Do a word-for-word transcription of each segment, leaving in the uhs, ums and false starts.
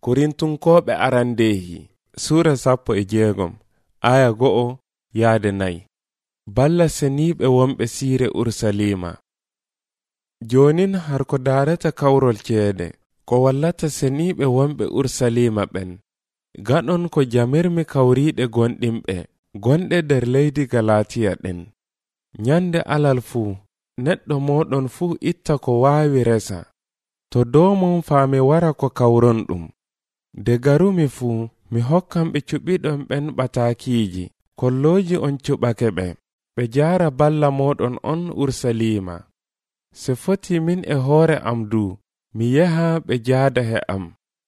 Korintunkoɓe arandehi Sura sappo e jeegom aya go'o yaade nayi. Balla seniɓe wonɓe siire Ursalima. Jonin har ko darata kawrol ceede ko wallata seniɓe wonɓe Ursalima ɓen gaɗon ko jamirmi kawriɗe gonɗinɓe gonɗe nder leydi Galatiya ɗen. Nyande alal fuu neɗɗo moɗon fuu itta ko waawi resa to domon faa mi wara ko kawron ɗum. De garumi fuu mi hokkan ɓe cuɓiɗon ɓen ɓatakiiji kolloji on cuɓake ɓe ɓe jara balla moɗon on Ursalima. Se foti min e hoore am du mi yaha ɓe jaada he am.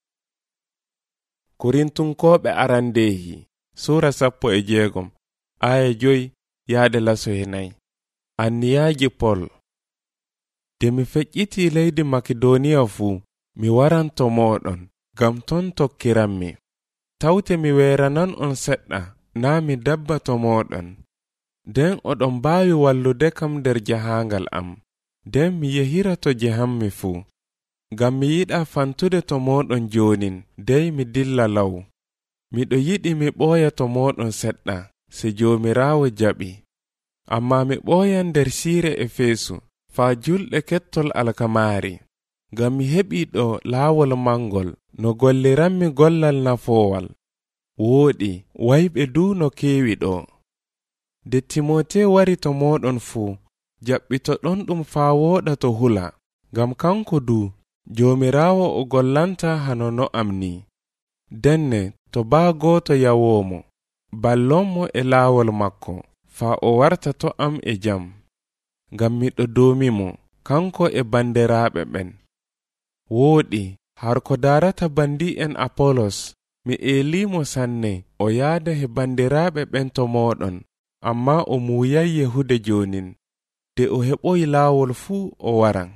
Korintunkoɓe arandehi Sura sappo e jeegom aya joyi yaade laso e nayi. Anniyaaji Pol. De mi feƴƴiti leydi Makedoniya fuu mi waranto moɗon gam ton tokkiranmi. Tawte mi weeranan on seɗɗa naa mi dabba to moɗon. Den oɗon mbaawi wallude kam nder jahangal am. Den mi yehira to jehammi fuu. Gam mi yiɗa fantude to moɗon jonin dey mi dilla law. Miɗo yiɗi mi ɓooya to moɗon seɗɗa se Joomiraawo jaɓi. Amma mi ɓooyan nder siire Efesu faa julɗe kettol alkamaari. Gam mi heɓi ɗo laawol mangol no golliranmi gollal nafoowal. Wooɗi wayɓe du no keewi ɗo. De Timote wari to moɗon fuu jaɓɓito ɗon ɗum faa wooɗa to hula. Gam kanko du Joomiraawo o gollanta hano no am ni. Denne to baa gooto yawoomo ballonmo e laawol makko faa o warta to am e jam. Gam miɗo doomimo kanko e banderaaɓe ɓen. Wooɗi har ko darata bandi en Apolos mi eelimo sanne o yaada he bandiraaɓe ɓen to moɗon, amma o muuyay yehude jonin de o heɓoyi laawol fuu o waran.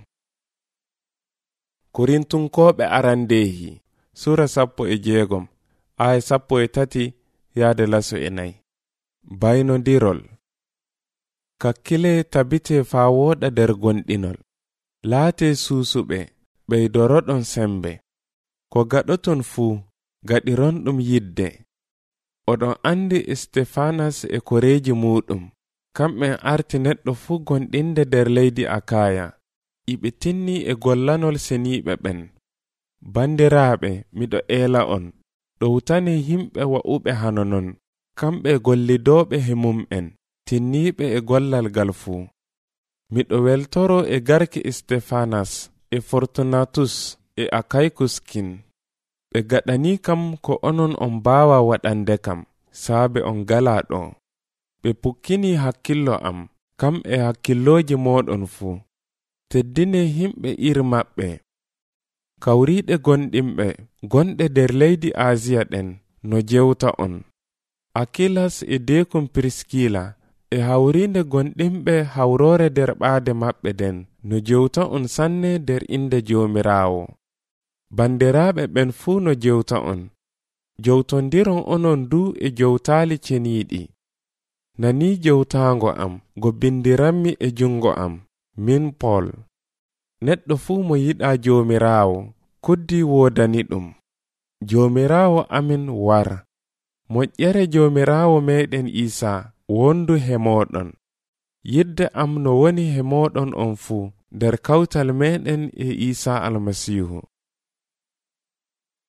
Korintunkoɓe arandehi Sura sappo e jeegom aya sappo e tati yaade laso e nayi. Baynodirol. Kakkile tabite faa wooɗa nder gonɗinol. Laate suusuɓe ɓeydoroɗon sembe. Ko gaɗoton fuu gaɗiron ɗum yidde. Oɗon andi Stefanas e koreeji muɗum kamɓe arti neɗɗo fuu gonɗinde nder leydi Akaya. Iɓe tinni e gollanol seniɓe ɓen. Bandiraaɓe miɗo eela on ɗowtani himɓe wa'uɓe hano non kamɓe gollidoɓe he mum'en tinniɓe e gollal gal fuu. Miɗo weltoro e garki Stefanas e Fortunatus e Akaikus kin. Ɓe gaɗani kam ko onon on baawa waɗande kam saabe on gala ɗo. Ɓe pukkini hakkillo am kam e hakkilloji moɗon fuu. Teddine himɓe iri maɓɓe. Kawriɗe gonɗinɓe gonɗe nder leydi Asiya ɗen no jewta on. Akilas e dekum Priskila e hawrinde gonɗinɓe hawrore nder ɓaade maɓɓe den no jewta on sanne nder inde Joomiraawo. Bandiraaɓe ɓen fuu no jewta on. Jewtondiron onon du e jewtaali ceniiɗi. Nani jewtaango am go bindiranmi e jungo am, min Pol. Neɗɗo fuu mo yiɗa Joomiraawo kuddi woodani ɗum. Joomiraawo amin war. Moƴƴere Joomiraawo meɗen Isa wondu he moɗon. Yidde am no woni he moɗon on fuu nder kawtal meɗen e Isa Almasihu.